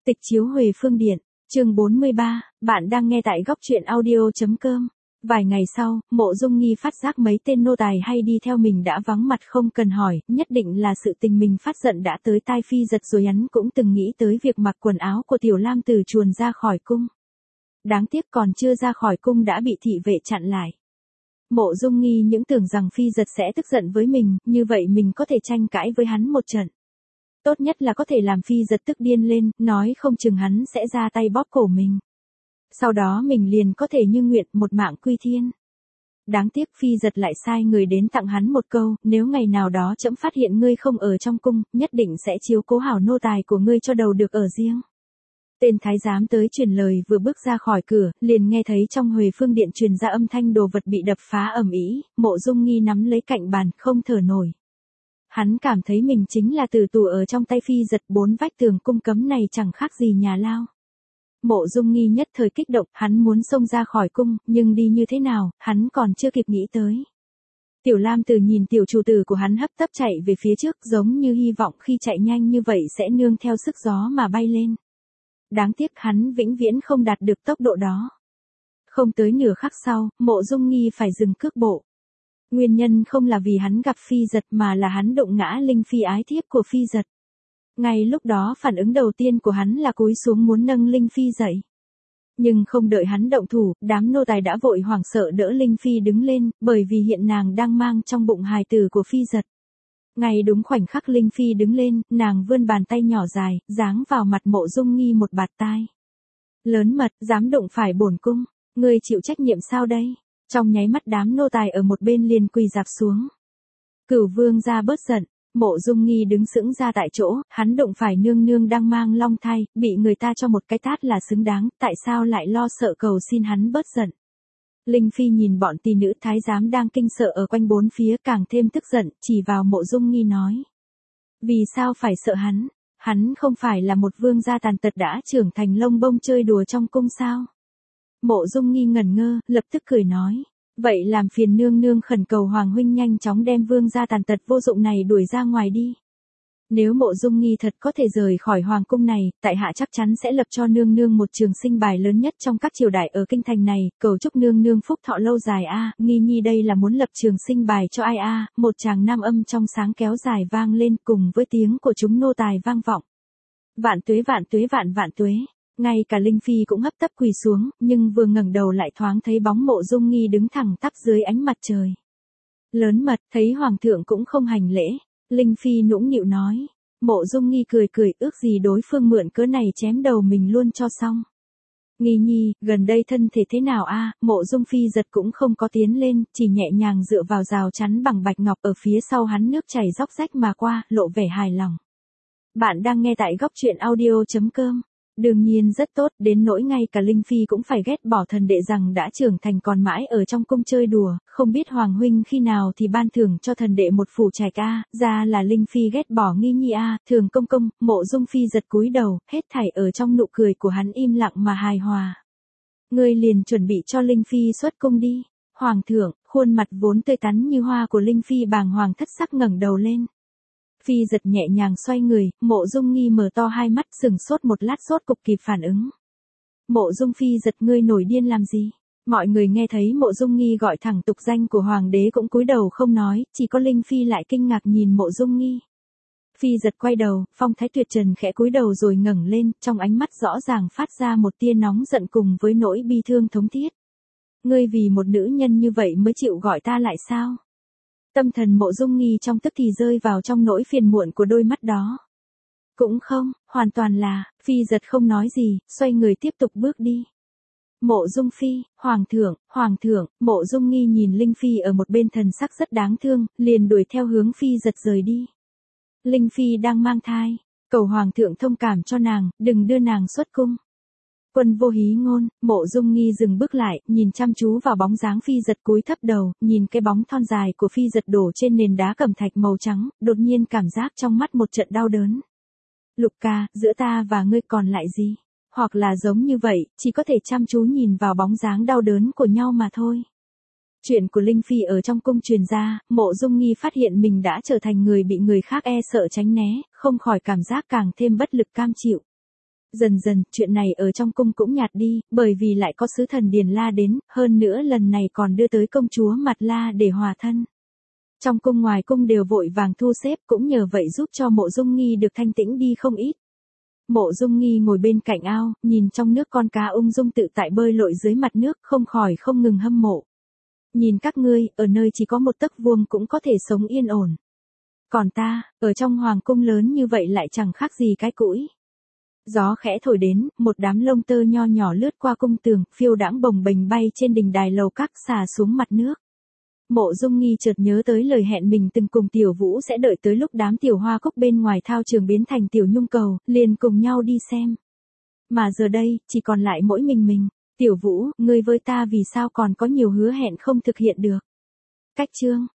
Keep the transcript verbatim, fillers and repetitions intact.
Tịch chiếu Huệ Phương Điện, chương bốn mươi ba, bạn đang nghe tại góc truyện audio.com. Vài ngày sau, Mộ Dung Nghi phát giác mấy tên nô tài hay đi theo mình đã vắng mặt không cần hỏi, nhất định là sự tình mình phát giận đã tới tai Phi Giật rồi. Hắn cũng từng nghĩ tới việc mặc quần áo của Tiểu Lam Tử chuồn ra khỏi cung. Đáng tiếc còn chưa ra khỏi cung đã bị thị vệ chặn lại. Mộ Dung Nghi những tưởng rằng Phi Giật sẽ tức giận với mình, như vậy mình có thể tranh cãi với hắn một trận. Tốt nhất là có thể làm Phi Giật tức điên lên, nói không chừng hắn sẽ ra tay bóp cổ mình. Sau đó mình liền có thể như nguyện một mạng quy thiên. Đáng tiếc Phi Giật lại sai người đến tặng hắn một câu, nếu ngày nào đó trẫm phát hiện ngươi không ở trong cung, nhất định sẽ chiếu cố hảo nô tài của ngươi cho đầu được ở riêng. Tên thái giám tới truyền lời vừa bước ra khỏi cửa, liền nghe thấy trong Huệ Phương Điện truyền ra âm thanh đồ vật bị đập phá ầm ĩ. Mộ Dung Nghi nắm lấy cạnh bàn, không thở nổi. Hắn cảm thấy mình chính là tử tù ở trong tay Phi Giật, bốn vách tường cung cấm này chẳng khác gì nhà lao. Mộ Dung Nghi nhất thời kích động, hắn muốn xông ra khỏi cung, nhưng đi như thế nào, hắn còn chưa kịp nghĩ tới. Tiểu Lam Tử nhìn tiểu chủ tử của hắn hấp tấp chạy về phía trước, giống như hy vọng khi chạy nhanh như vậy sẽ nương theo sức gió mà bay lên. Đáng tiếc hắn vĩnh viễn không đạt được tốc độ đó. Không tới nửa khắc sau, Mộ Dung Nghi phải dừng cước bộ. Nguyên nhân không là vì hắn gặp Phi Giật mà là hắn đụng ngã Linh Phi ái thiếp của Phi Giật. Ngay lúc đó phản ứng đầu tiên của hắn là cúi xuống muốn nâng Linh Phi dậy. Nhưng không đợi hắn động thủ, đám nô tài đã vội hoảng sợ đỡ Linh Phi đứng lên, bởi vì hiện nàng đang mang trong bụng hài tử của Phi Giật. Ngay đúng khoảnh khắc Linh Phi đứng lên, nàng vươn bàn tay nhỏ dài, giáng vào mặt Mộ Dung Nghi một bạt tai. Lớn mật, dám đụng phải bổn cung, ngươi chịu trách nhiệm sao đây? Trong nháy mắt đám nô tài ở một bên liền quỳ rạp xuống. Cửu vương ra bớt giận, Mộ Dung Nghi đứng sững ra tại chỗ, hắn đụng phải nương nương đang mang long thai, bị người ta cho một cái tát là xứng đáng, tại sao lại lo sợ cầu xin hắn bớt giận. Linh Phi nhìn bọn tỷ nữ thái giám đang kinh sợ ở quanh bốn phía càng thêm tức giận, chỉ vào Mộ Dung Nghi nói. Vì sao phải sợ hắn? Hắn không phải là một vương gia tàn tật đã trưởng thành lông bông chơi đùa trong cung sao? Mộ Dung Nghi ngẩn ngơ, lập tức cười nói. Vậy làm phiền nương nương khẩn cầu Hoàng huynh nhanh chóng đem vương gia tàn tật vô dụng này đuổi ra ngoài đi. Nếu Mộ Dung Nghi thật có thể rời khỏi hoàng cung này, tại hạ chắc chắn sẽ lập cho nương nương một trường sinh bài lớn nhất trong các triều đại ở kinh thành này, cầu chúc nương nương phúc thọ lâu dài a. À, Nghi Nhi đây là muốn lập trường sinh bài cho ai a? À, một tràng nam âm trong sáng kéo dài vang lên cùng với tiếng của chúng nô tài vang vọng. Vạn tuế vạn tuế vạn vạn tuế. Ngay cả Linh Phi cũng hấp tấp quỳ xuống, nhưng vừa ngẩng đầu lại thoáng thấy bóng Mộ Dung Nghi đứng thẳng tắp dưới ánh mặt trời. Lớn mật, thấy hoàng thượng cũng không hành lễ. Linh Phi nũng nịu nói. Mộ Dung Nghi cười cười, ước gì đối phương mượn cớ này chém đầu mình luôn cho xong. Nghi Nhi, gần đây thân thể thế nào a? À, Mộ Dung Phi Giật cũng không có tiến lên, chỉ nhẹ nhàng dựa vào rào chắn bằng bạch ngọc ở phía sau hắn, nước chảy róc rách mà qua, lộ vẻ hài lòng. Bạn đang nghe tại góc truyện audio.com. Đương nhiên rất tốt, đến nỗi ngay cả Linh Phi cũng phải ghét bỏ thần đệ rằng đã trưởng thành còn mãi ở trong cung chơi đùa, không biết Hoàng huynh khi nào thì ban thưởng cho thần đệ một phủ trạch a. Ra là Linh Phi ghét bỏ Nghi Nhi a. Thường công công, Mộ Dung Phi Giật cúi đầu, hết thảy ở trong nụ cười của hắn im lặng mà hài hòa. Ngươi liền chuẩn bị cho Linh Phi xuất cung đi. Hoàng thượng, khuôn mặt vốn tươi tắn như hoa của Linh Phi bàng hoàng thất sắc ngẩng đầu lên. Phi Giật nhẹ nhàng xoay người, Mộ Dung Nghi mở to hai mắt sừng sốt một lát sốt cục kịp phản ứng. Mộ Dung Phi Giật, ngươi nổi điên làm gì? Mọi người nghe thấy Mộ Dung Nghi gọi thẳng tục danh của hoàng đế cũng cúi đầu không nói, chỉ có Linh Phi lại kinh ngạc nhìn Mộ Dung Nghi. Phi Giật quay đầu, phong thái tuyệt trần khẽ cúi đầu rồi ngẩng lên, trong ánh mắt rõ ràng phát ra một tia nóng giận cùng với nỗi bi thương thống thiết. Ngươi vì một nữ nhân như vậy mới chịu gọi ta lại sao? Tâm thần Mộ Dung Nghi trong tức thì rơi vào trong nỗi phiền muộn của đôi mắt đó. Cũng không, hoàn toàn là, Phi Giật không nói gì, xoay người tiếp tục bước đi. Mộ Dung Phi, Hoàng thượng, Hoàng thượng, Mộ Dung Nghi nhìn Linh Phi ở một bên thần sắc rất đáng thương, liền đuổi theo hướng Phi Giật rời đi. Linh Phi đang mang thai, cầu Hoàng thượng thông cảm cho nàng, đừng đưa nàng xuất cung. Quân vô hí ngôn, Mộ Dung Nghi dừng bước lại, nhìn chăm chú vào bóng dáng Phi Giật cúi thấp đầu, nhìn cái bóng thon dài của Phi Giật đổ trên nền đá cẩm thạch màu trắng, đột nhiên cảm giác trong mắt một trận đau đớn. Lục ca, giữa ta và ngươi còn lại gì? Hoặc là giống như vậy, chỉ có thể chăm chú nhìn vào bóng dáng đau đớn của nhau mà thôi. Chuyện của Linh Phi ở trong cung truyền ra, Mộ Dung Nghi phát hiện mình đã trở thành người bị người khác e sợ tránh né, không khỏi cảm giác càng thêm bất lực cam chịu. Dần dần, chuyện này ở trong cung cũng nhạt đi, bởi vì lại có sứ thần Điền La đến, hơn nữa lần này còn đưa tới công chúa Mặt La để hòa thân. Trong cung ngoài cung đều vội vàng thu xếp, cũng nhờ vậy giúp cho Mộ Dung Nghi được thanh tĩnh đi không ít. Mộ Dung Nghi ngồi bên cạnh ao, nhìn trong nước con cá ung dung tự tại bơi lội dưới mặt nước, không khỏi không ngừng hâm mộ. Nhìn các ngươi, ở nơi chỉ có một tấc vuông cũng có thể sống yên ổn. Còn ta, ở trong hoàng cung lớn như vậy lại chẳng khác gì cái cũi. Gió khẽ thổi đến, một đám lông tơ nho nhỏ lướt qua cung tường, phiêu đãng bồng bềnh bay trên đình đài lầu các xà xuống mặt nước. Mộ Dung Nghi chợt nhớ tới lời hẹn mình từng cùng Tiểu Vũ sẽ đợi tới lúc đám tiểu hoa cúc bên ngoài thao trường biến thành tiểu nhung cầu, liền cùng nhau đi xem. Mà giờ đây, chỉ còn lại mỗi mình mình. Tiểu Vũ, ngươi với ta vì sao còn có nhiều hứa hẹn không thực hiện được? Cách chương